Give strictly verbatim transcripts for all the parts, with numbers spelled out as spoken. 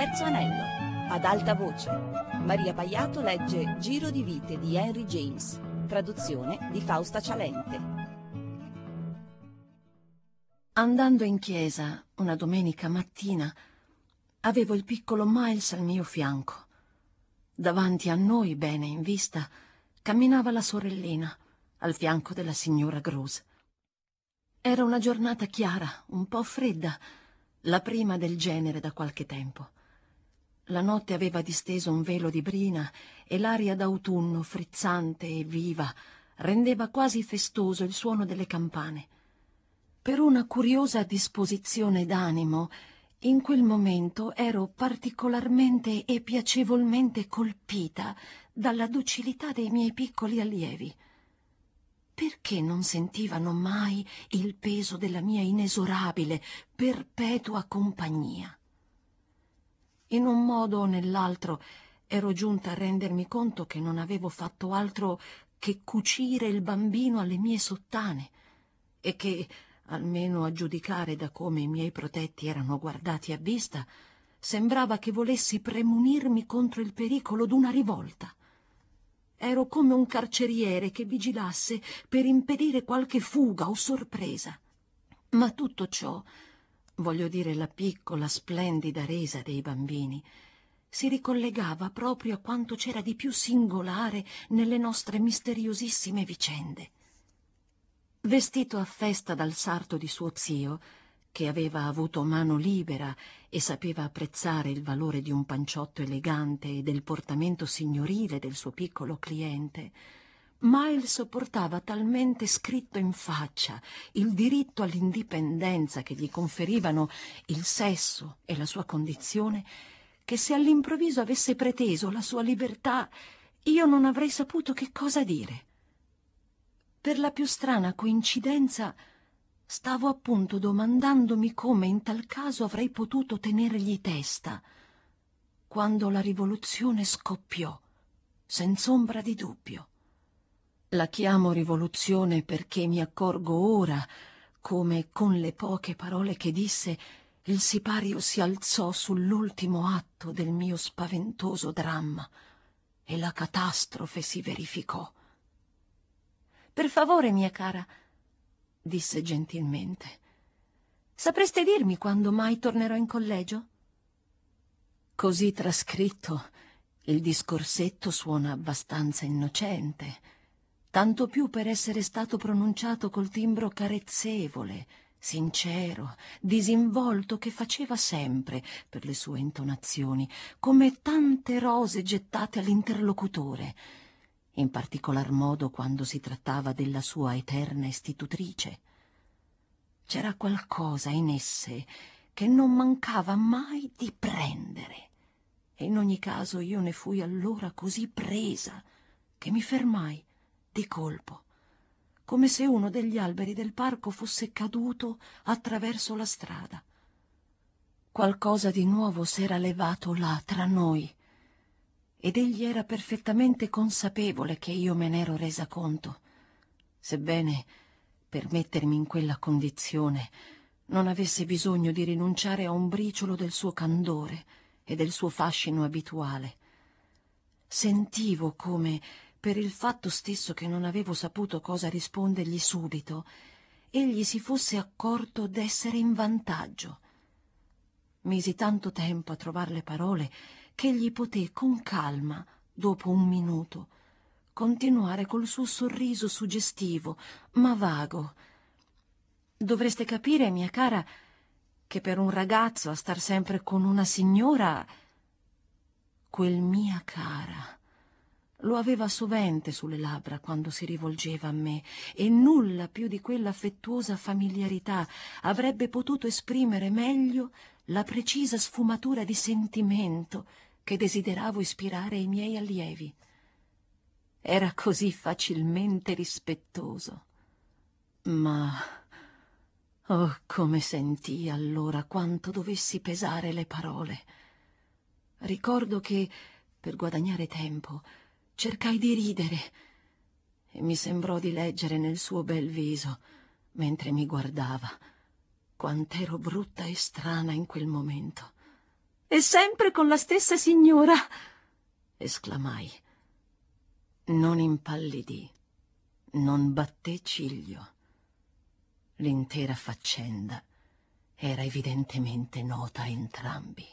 Terzo anello. Ad alta voce. Maria Paiato legge Giro di vite di Henry James. Traduzione di Fausta Cialente. Andando in chiesa una domenica mattina, avevo il piccolo Miles al mio fianco. Davanti a noi, bene in vista, camminava la sorellina, al fianco della signora Grose. Era una giornata chiara, un po' fredda, la prima del genere da qualche tempo. La notte aveva disteso un velo di brina e l'aria d'autunno, frizzante e viva, rendeva quasi festoso il suono delle campane. Per una curiosa disposizione d'animo, in quel momento ero particolarmente e piacevolmente colpita dalla docilità dei miei piccoli allievi. Perché non sentivano mai il peso della mia inesorabile, perpetua compagnia? In un modo o nell'altro ero giunta a rendermi conto che non avevo fatto altro che cucire il bambino alle mie sottane e che, almeno a giudicare da come i miei protetti erano guardati a vista, sembrava che volessi premunirmi contro il pericolo d'una rivolta. Ero come un carceriere che vigilasse per impedire qualche fuga o sorpresa. Ma tutto ciò, voglio dire la piccola, splendida resa dei bambini, si ricollegava proprio a quanto c'era di più singolare nelle nostre misteriosissime vicende. Vestito a festa dal sarto di suo zio, che aveva avuto mano libera e sapeva apprezzare il valore di un panciotto elegante e del portamento signorile del suo piccolo cliente, Miles portava talmente scritto in faccia il diritto all'indipendenza che gli conferivano il sesso e la sua condizione, che se all'improvviso avesse preteso la sua libertà, io non avrei saputo che cosa dire. Per la più strana coincidenza, stavo appunto domandandomi come in tal caso avrei potuto tenergli testa, quando la rivoluzione scoppiò, senz'ombra di dubbio. La chiamo rivoluzione perché mi accorgo ora come, con le poche parole che disse, il sipario si alzò sull'ultimo atto del mio spaventoso dramma e la catastrofe si verificò. «Per favore, mia cara», disse gentilmente, «sapreste dirmi quando mai tornerò in collegio?» Così trascritto, il discorsetto suona abbastanza innocente, tanto più per essere stato pronunciato col timbro carezzevole, sincero, disinvolto che faceva sempre, per le sue intonazioni, come tante rose gettate all'interlocutore, in particolar modo quando si trattava della sua eterna istitutrice. C'era qualcosa in esse che non mancava mai di prendere, e in ogni caso io ne fui allora così presa che mi fermai di colpo, come se uno degli alberi del parco fosse caduto attraverso la strada. Qualcosa di nuovo s'era levato là tra noi, ed egli era perfettamente consapevole che io me n'ero resa conto, sebbene, per mettermi in quella condizione, non avesse bisogno di rinunciare a un briciolo del suo candore e del suo fascino abituale. Sentivo come, per il fatto stesso che non avevo saputo cosa rispondergli subito, egli si fosse accorto d'essere in vantaggio. Misi tanto tempo a trovar le parole che egli poté con calma, dopo un minuto, continuare col suo sorriso suggestivo, ma vago. «Dovreste capire, mia cara, che per un ragazzo a star sempre con una signora...» Quel «mia cara» lo aveva sovente sulle labbra quando si rivolgeva a me, e nulla più di quell'affettuosa familiarità avrebbe potuto esprimere meglio la precisa sfumatura di sentimento che desideravo ispirare ai miei allievi. Era così facilmente rispettoso. Ma, oh, come sentii allora quanto dovessi pesare le parole. Ricordo che, per guadagnare tempo, cercai di ridere e mi sembrò di leggere nel suo bel viso, mentre mi guardava, quant'ero brutta e strana in quel momento. E sempre con la stessa signora!» esclamai. Non impallidì, non batté ciglio. L'intera faccenda era evidentemente nota a entrambi.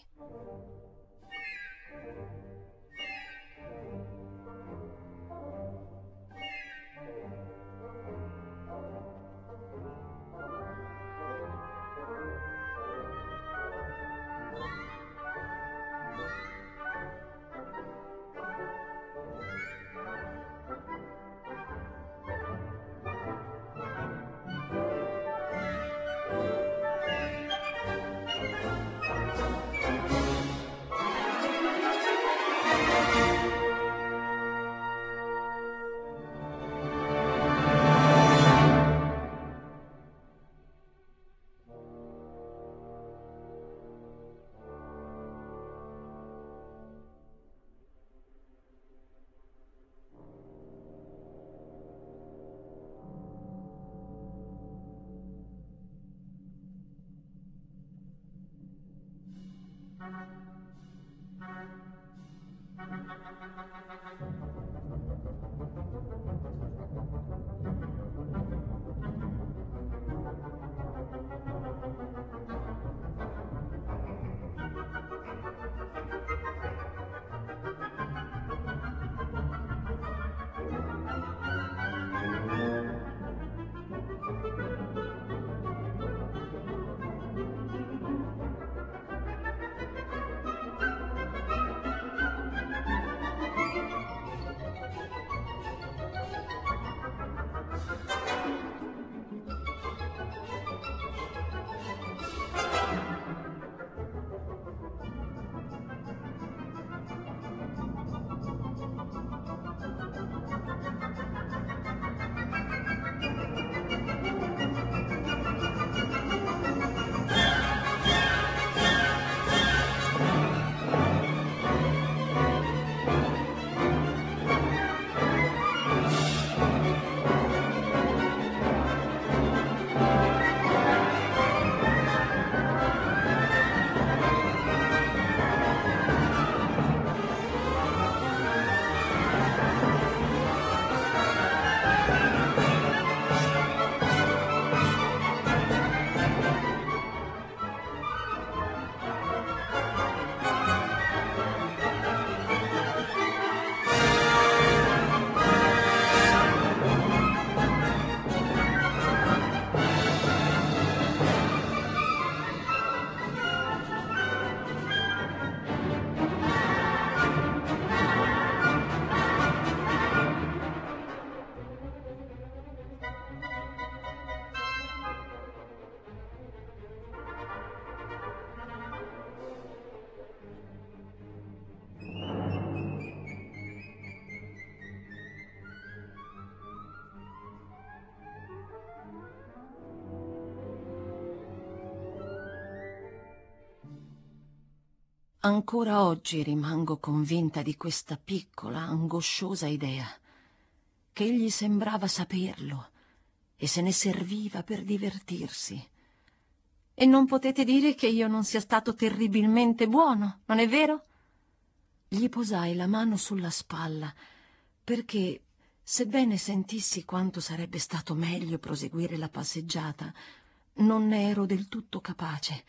Ancora oggi rimango convinta di questa piccola, angosciosa idea, che egli sembrava saperlo e se ne serviva per divertirsi. E non potete dire che io non sia stato terribilmente buono, non è vero? Gli posai la mano sulla spalla, perché, sebbene sentissi quanto sarebbe stato meglio proseguire la passeggiata, non ne ero del tutto capace.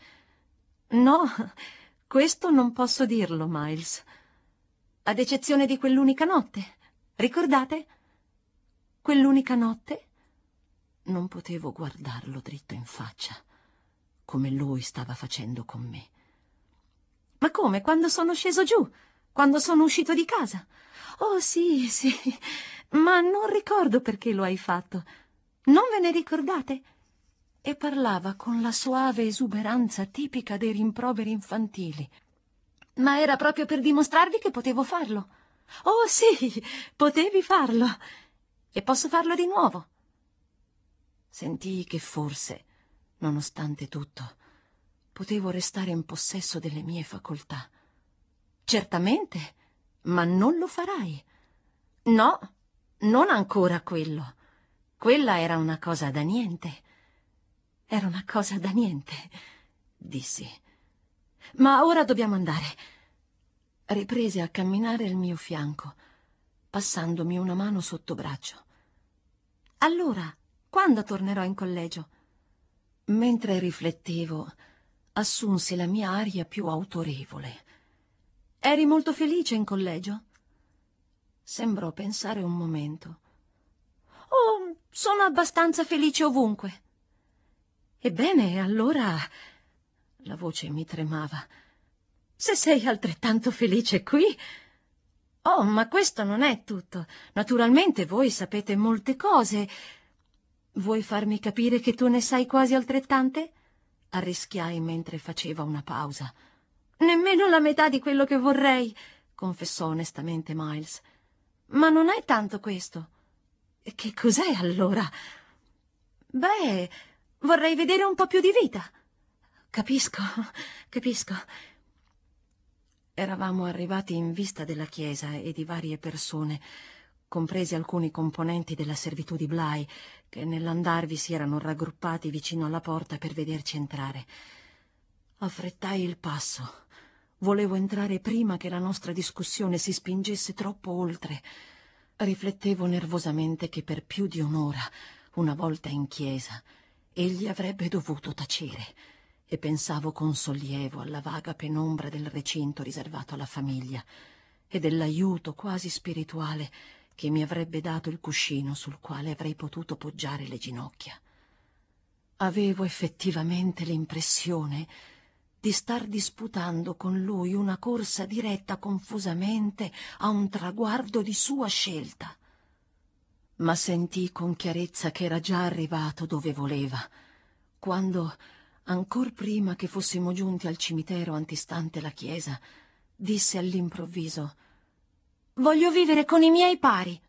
No, questo non posso dirlo, Miles. Ad eccezione di quell'unica notte. Ricordate? Quell'unica notte non potevo guardarlo dritto in faccia, come lui stava facendo con me. Ma come? Quando sono sceso giù? Quando sono uscito di casa? Oh, sì, sì, ma non ricordo perché lo hai fatto. Non ve ne ricordate? E parlava con la soave esuberanza tipica dei rimproveri infantili. Ma era proprio per dimostrarvi che potevo farlo. Oh, sì, potevi farlo. E posso farlo di nuovo. Sentii che forse, nonostante tutto, potevo restare in possesso delle mie facoltà. Certamente, ma non lo farai. No, non ancora quello. Quella era una cosa da niente. Era una cosa da niente, dissi. ma ora dobbiamo andare. Riprese a camminare al mio fianco, passandomi una mano sotto braccio. Allora, quando tornerò in collegio? Mentre riflettevo, assunse la mia aria più autorevole. Eri molto felice in collegio? Sembrò pensare un momento. Oh, sono abbastanza felice ovunque. Ebbene, allora... La voce mi tremava. Se sei altrettanto felice qui... Oh, ma questo non è tutto. Naturalmente voi sapete molte cose. Vuoi farmi capire che tu ne sai quasi altrettante? Arrischiai mentre faceva una pausa. Nemmeno la metà di quello che vorrei, confessò onestamente Miles. Ma non è tanto questo. Che cos'è allora? Beh, vorrei vedere un po' più di vita. Capisco, capisco. Eravamo arrivati in vista della chiesa e di varie persone, compresi alcuni componenti della servitù di Bly, che nell'andarvi si erano raggruppati vicino alla porta per vederci entrare. Affrettai il passo. Volevo entrare prima che la nostra discussione si spingesse troppo oltre. Riflettevo nervosamente che per più di un'ora, una volta in chiesa, egli avrebbe dovuto tacere, e pensavo con sollievo alla vaga penombra del recinto riservato alla famiglia e dell'aiuto quasi spirituale che mi avrebbe dato il cuscino sul quale avrei potuto poggiare le ginocchia. Avevo effettivamente l'impressione di star disputando con lui una corsa diretta confusamente a un traguardo di sua scelta. Ma sentii con chiarezza che era già arrivato dove voleva, quando, ancor prima che fossimo giunti al cimitero antistante la chiesa, disse all'improvviso: «Voglio vivere con i miei pari».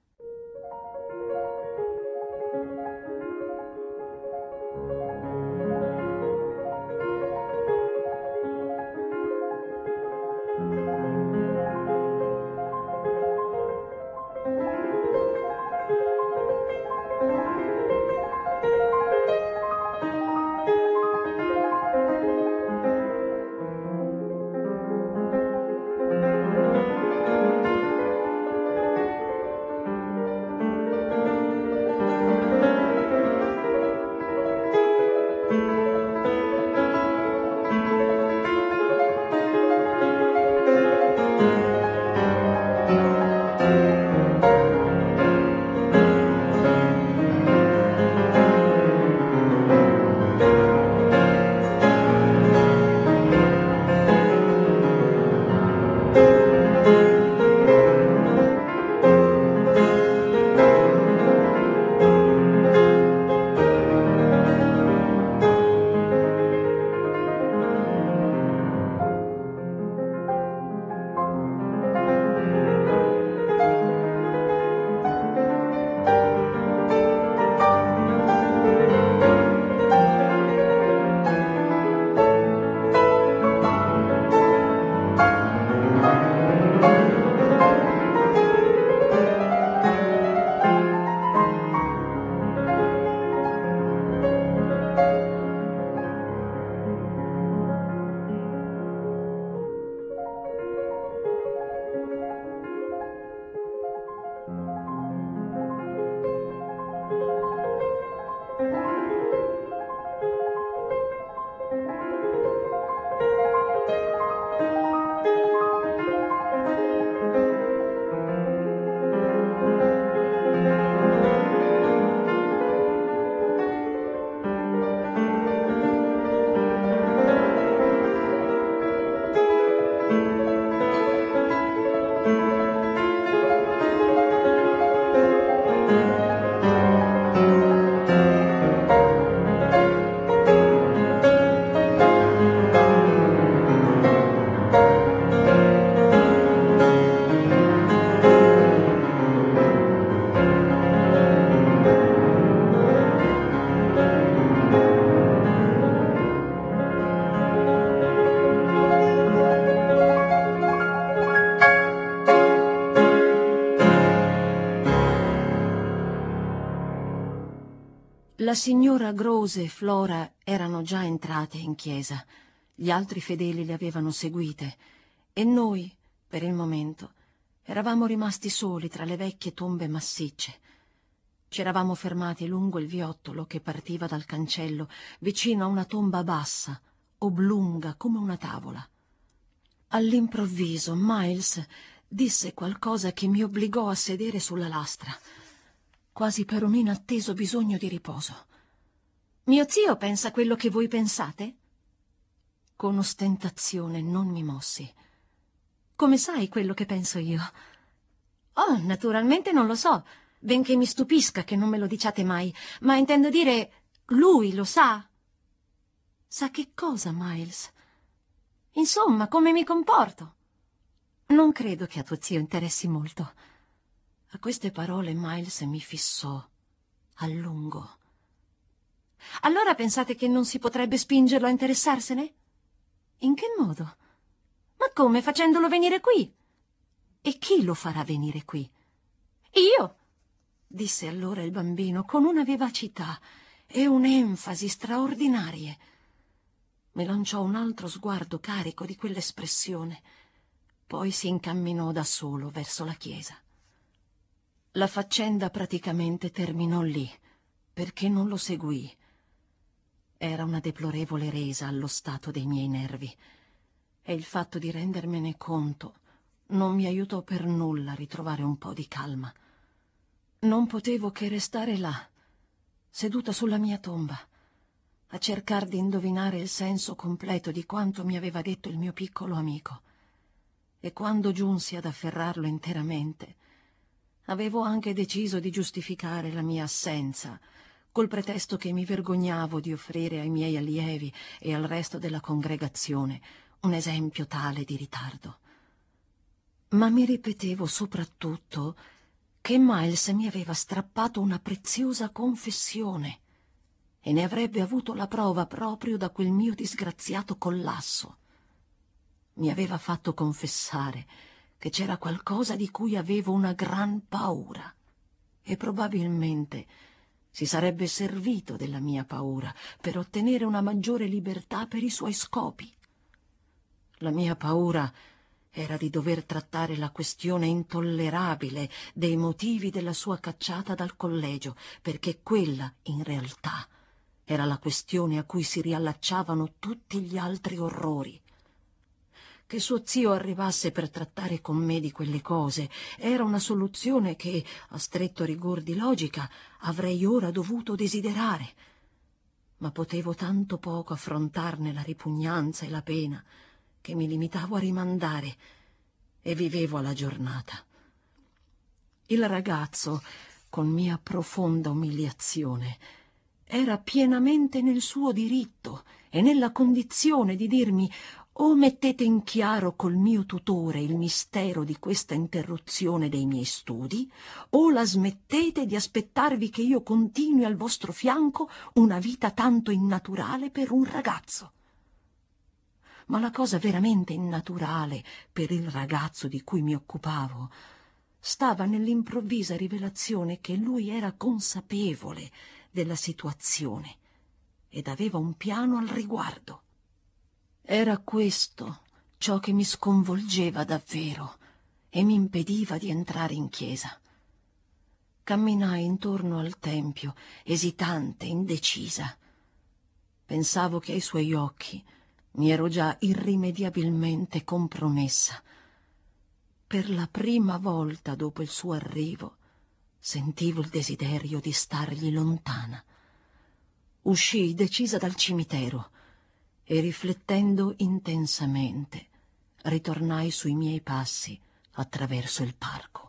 La signora Grose e Flora erano già entrate in chiesa Gli altri fedeli le avevano seguite e noi, per il momento, eravamo rimasti soli tra le vecchie tombe massicce. Ci eravamo fermati lungo il viottolo che partiva dal cancello, vicino a una tomba bassa, oblunga come una tavola. All'improvviso Miles disse qualcosa che mi obbligò a sedere sulla lastra, quasi per un inatteso bisogno di riposo. «Mio zio pensa quello che voi pensate?» Con ostentazione non mi mossi. «Come sai quello che penso io?» «Oh, naturalmente non lo so, benché mi stupisca che non me lo diciate mai, ma intendo dire, lui lo sa?» «Sa che cosa, Miles?» «Insomma, come mi comporto?» «Non credo che a tuo zio interessi molto». A queste parole Miles mi fissò a lungo. «Allora pensate che non si potrebbe spingerlo a interessarsene?» «In che modo?» «Ma come, facendolo venire qui?» «E chi lo farà venire qui?» «Io!» disse allora il bambino con una vivacità e un'enfasi straordinarie. Mi lanciò un altro sguardo carico di quell'espressione, poi si incamminò da solo verso la chiesa. La faccenda praticamente terminò lì, perché non lo seguii. Era una deplorevole resa allo stato dei miei nervi, e il fatto di rendermene conto non mi aiutò per nulla a ritrovare un po' di calma. Non potevo che restare là, seduta sulla mia tomba, a cercar di indovinare il senso completo di quanto mi aveva detto il mio piccolo amico. E quando giunsi ad afferrarlo interamente, avevo anche deciso di giustificare la mia assenza, col pretesto che mi vergognavo di offrire ai miei allievi e al resto della congregazione un esempio tale di ritardo. Ma mi ripetevo soprattutto che Miles mi aveva strappato una preziosa confessione e ne avrebbe avuto la prova proprio da quel mio disgraziato collasso. Mi aveva fatto confessare che c'era qualcosa di cui avevo una gran paura e probabilmente si sarebbe servito della mia paura per ottenere una maggiore libertà per i suoi scopi. La mia paura era di dover trattare la questione intollerabile dei motivi della sua cacciata dal collegio, perché quella, in realtà, era la questione a cui si riallacciavano tutti gli altri orrori. Che suo zio arrivasse per trattare con me di quelle cose era una soluzione che, a stretto rigor di logica, avrei ora dovuto desiderare. Ma potevo tanto poco affrontarne la ripugnanza e la pena che mi limitavo a rimandare e vivevo alla giornata. Il ragazzo, con mia profonda umiliazione, era pienamente nel suo diritto e nella condizione di dirmi: o mettete in chiaro col mio tutore il mistero di questa interruzione dei miei studi, o la smettete di aspettarvi che io continui al vostro fianco una vita tanto innaturale per un ragazzo. Ma la cosa veramente innaturale per il ragazzo di cui mi occupavo stava nell'improvvisa rivelazione che lui era consapevole della situazione ed aveva un piano al riguardo. Era questo ciò che mi sconvolgeva davvero e mi impediva di entrare in chiesa. Camminai intorno al tempio, esitante, indecisa. Pensavo che ai suoi occhi mi ero già irrimediabilmente compromessa. Per la prima volta dopo il suo arrivo sentivo il desiderio di stargli lontana. Uscii decisa dal cimitero e, riflettendo intensamente, ritornai sui miei passi attraverso il parco.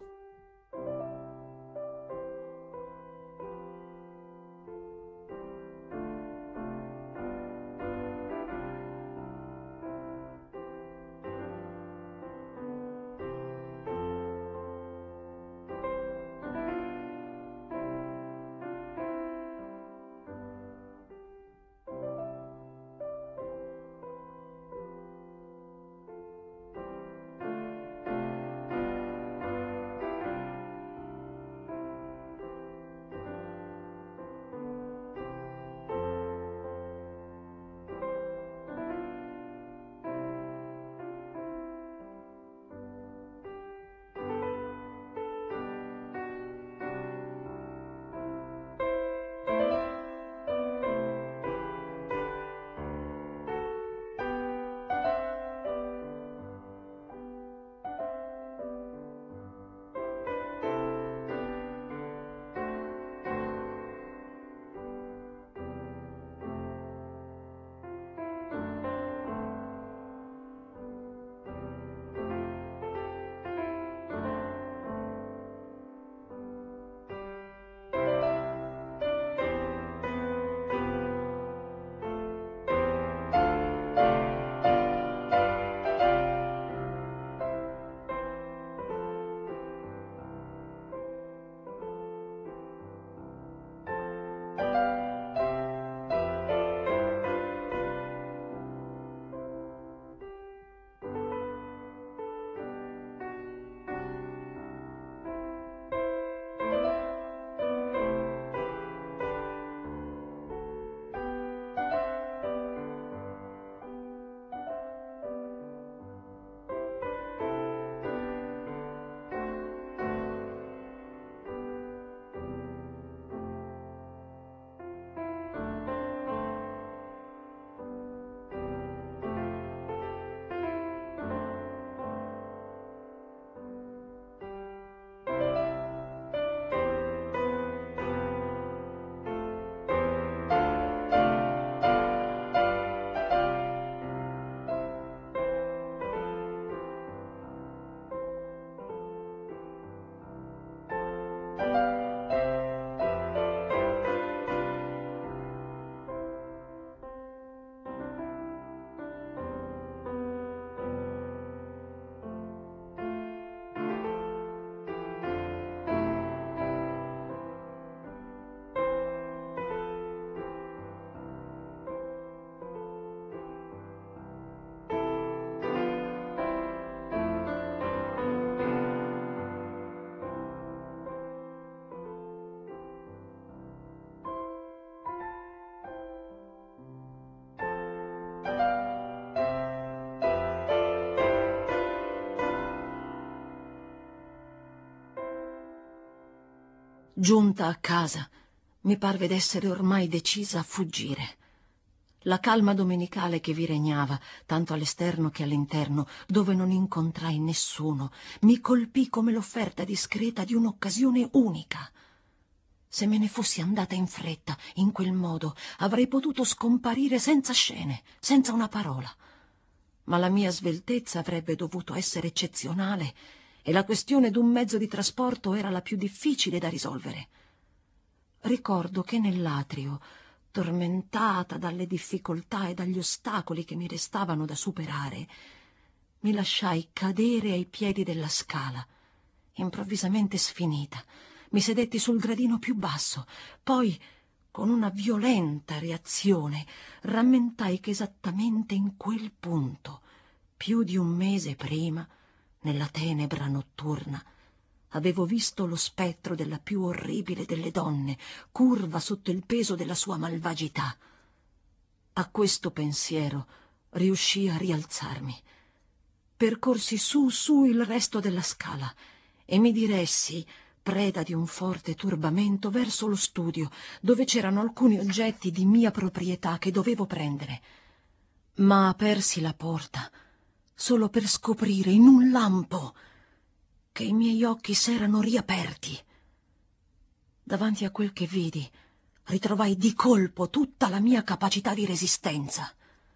Giunta a casa, mi parve d'essere ormai decisa a fuggire. La calma domenicale che vi regnava, tanto all'esterno che all'interno, dove non incontrai nessuno, mi colpì come l'offerta discreta di un'occasione unica. Se me ne fossi andata in fretta, in quel modo, avrei potuto scomparire senza scene, senza una parola. Ma la mia sveltezza avrebbe dovuto essere eccezionale e la questione d'un mezzo di trasporto era la più difficile da risolvere. Ricordo che nell'atrio, tormentata dalle difficoltà e dagli ostacoli che mi restavano da superare, mi lasciai cadere ai piedi della scala, improvvisamente sfinita. Mi sedetti sul gradino più basso, poi, con una violenta reazione, rammentai che esattamente in quel punto, più di un mese prima, nella tenebra notturna, avevo visto lo spettro della più orribile delle donne, curva sotto il peso della sua malvagità. A questo pensiero riuscii a rialzarmi. Percorsi su su il resto della scala e mi diressi, preda di un forte turbamento, verso lo studio, dove c'erano alcuni oggetti di mia proprietà che dovevo prendere. Ma apersi la porta solo per scoprire in un lampo che i miei occhi s'erano riaperti. Davanti a quel che vidi, ritrovai di colpo tutta la mia capacità di resistenza.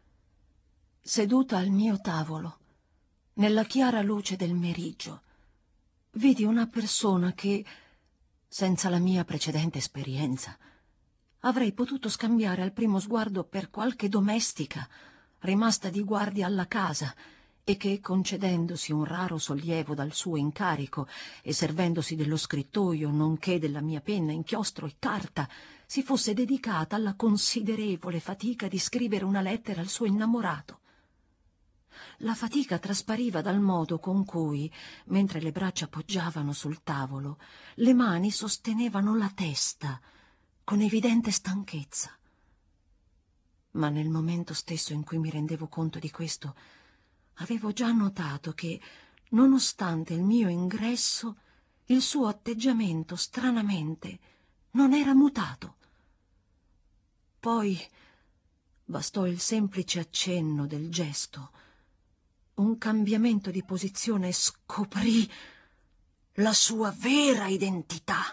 Seduta al mio tavolo, nella chiara luce del meriggio, vidi una persona che, senza la mia precedente esperienza, avrei potuto scambiare al primo sguardo per qualche domestica rimasta di guardia alla casa e che, concedendosi un raro sollievo dal suo incarico e servendosi dello scrittoio nonché della mia penna, inchiostro e carta, si fosse dedicata alla considerevole fatica di scrivere una lettera al suo innamorato. La fatica traspariva dal modo con cui, mentre le braccia poggiavano sul tavolo, le mani sostenevano la testa con evidente stanchezza. Ma nel momento stesso in cui mi rendevo conto di questo, avevo già notato che, nonostante il mio ingresso, il suo atteggiamento stranamente non era mutato. Poi bastò il semplice accenno del gesto, un cambiamento di posizione, e scoprì la sua vera identità.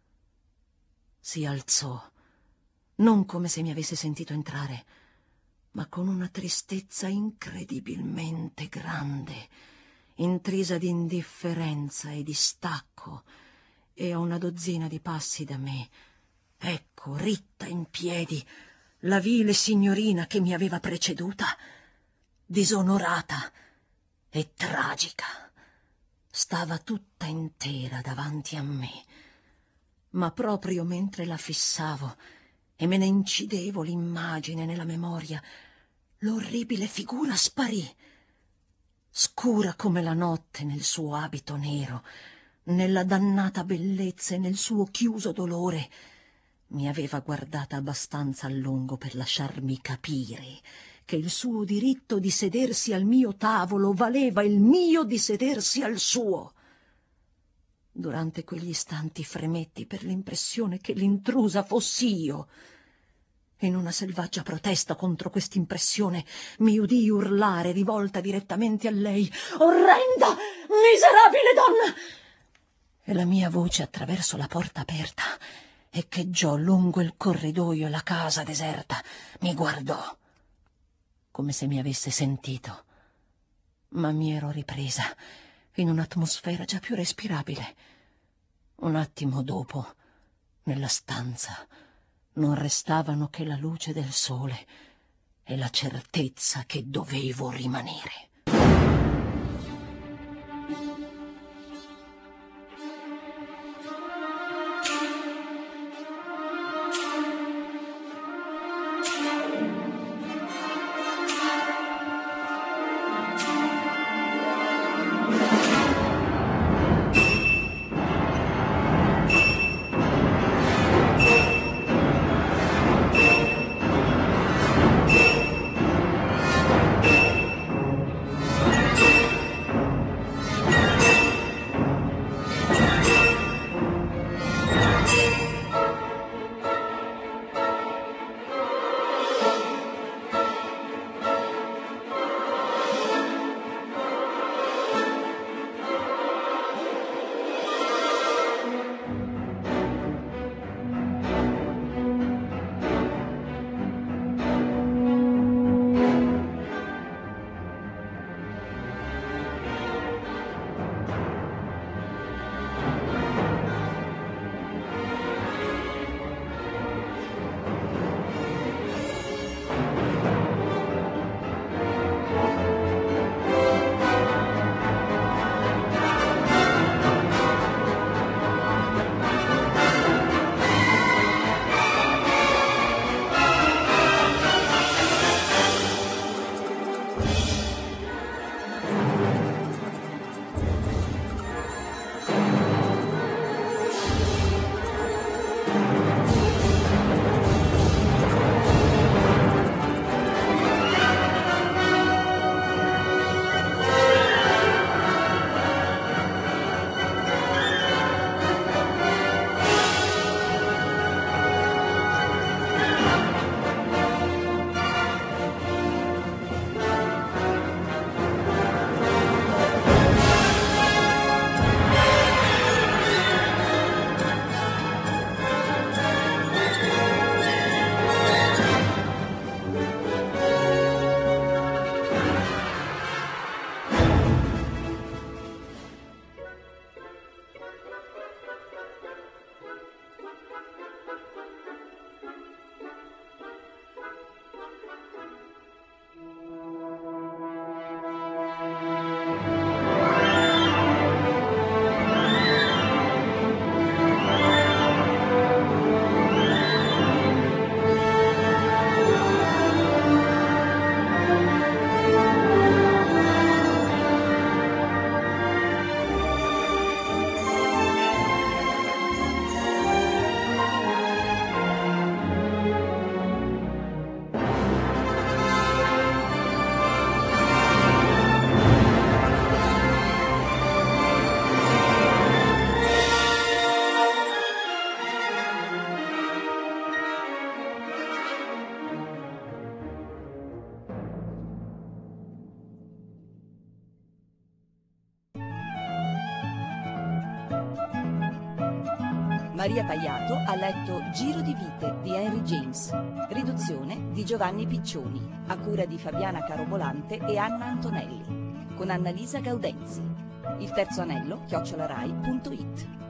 Si alzò, non come se mi avesse sentito entrare, ma con una tristezza incredibilmente grande, intrisa di indifferenza e di stacco, e a una dozzina di passi da me, ecco, ritta in piedi, la vile signorina che mi aveva preceduta, disonorata e tragica. Stava tutta intera davanti a me, ma proprio mentre la fissavo e me ne incidevo l'immagine nella memoria, l'orribile figura sparì, scura come la notte nel suo abito nero, nella dannata bellezza e nel suo chiuso dolore. Mi aveva guardata abbastanza a lungo per lasciarmi capire che il suo diritto di sedersi al mio tavolo valeva il mio di sedersi al suo. Durante quegli istanti fremetti per l'impressione che l'intrusa fossi io. In una selvaggia protesta contro quest'impressione mi udii urlare, rivolta direttamente a lei: «Orrenda, miserabile donna!» E la mia voce attraverso la porta aperta echeggiò lungo il corridoio e la casa deserta. Mi guardò come se mi avesse sentito, ma mi ero ripresa in un'atmosfera già più respirabile. Un attimo dopo, nella stanza, non restavano che la luce del sole e la certezza che dovevo rimanere. Maria Paiato ha letto Giro di vite di Henry James, riduzione di Giovanni Piccioni, a cura di Fabiana Carobolante e Anna Antonelli, con Annalisa Gaudenzi. Il terzo anello, chiocciolarai punto it.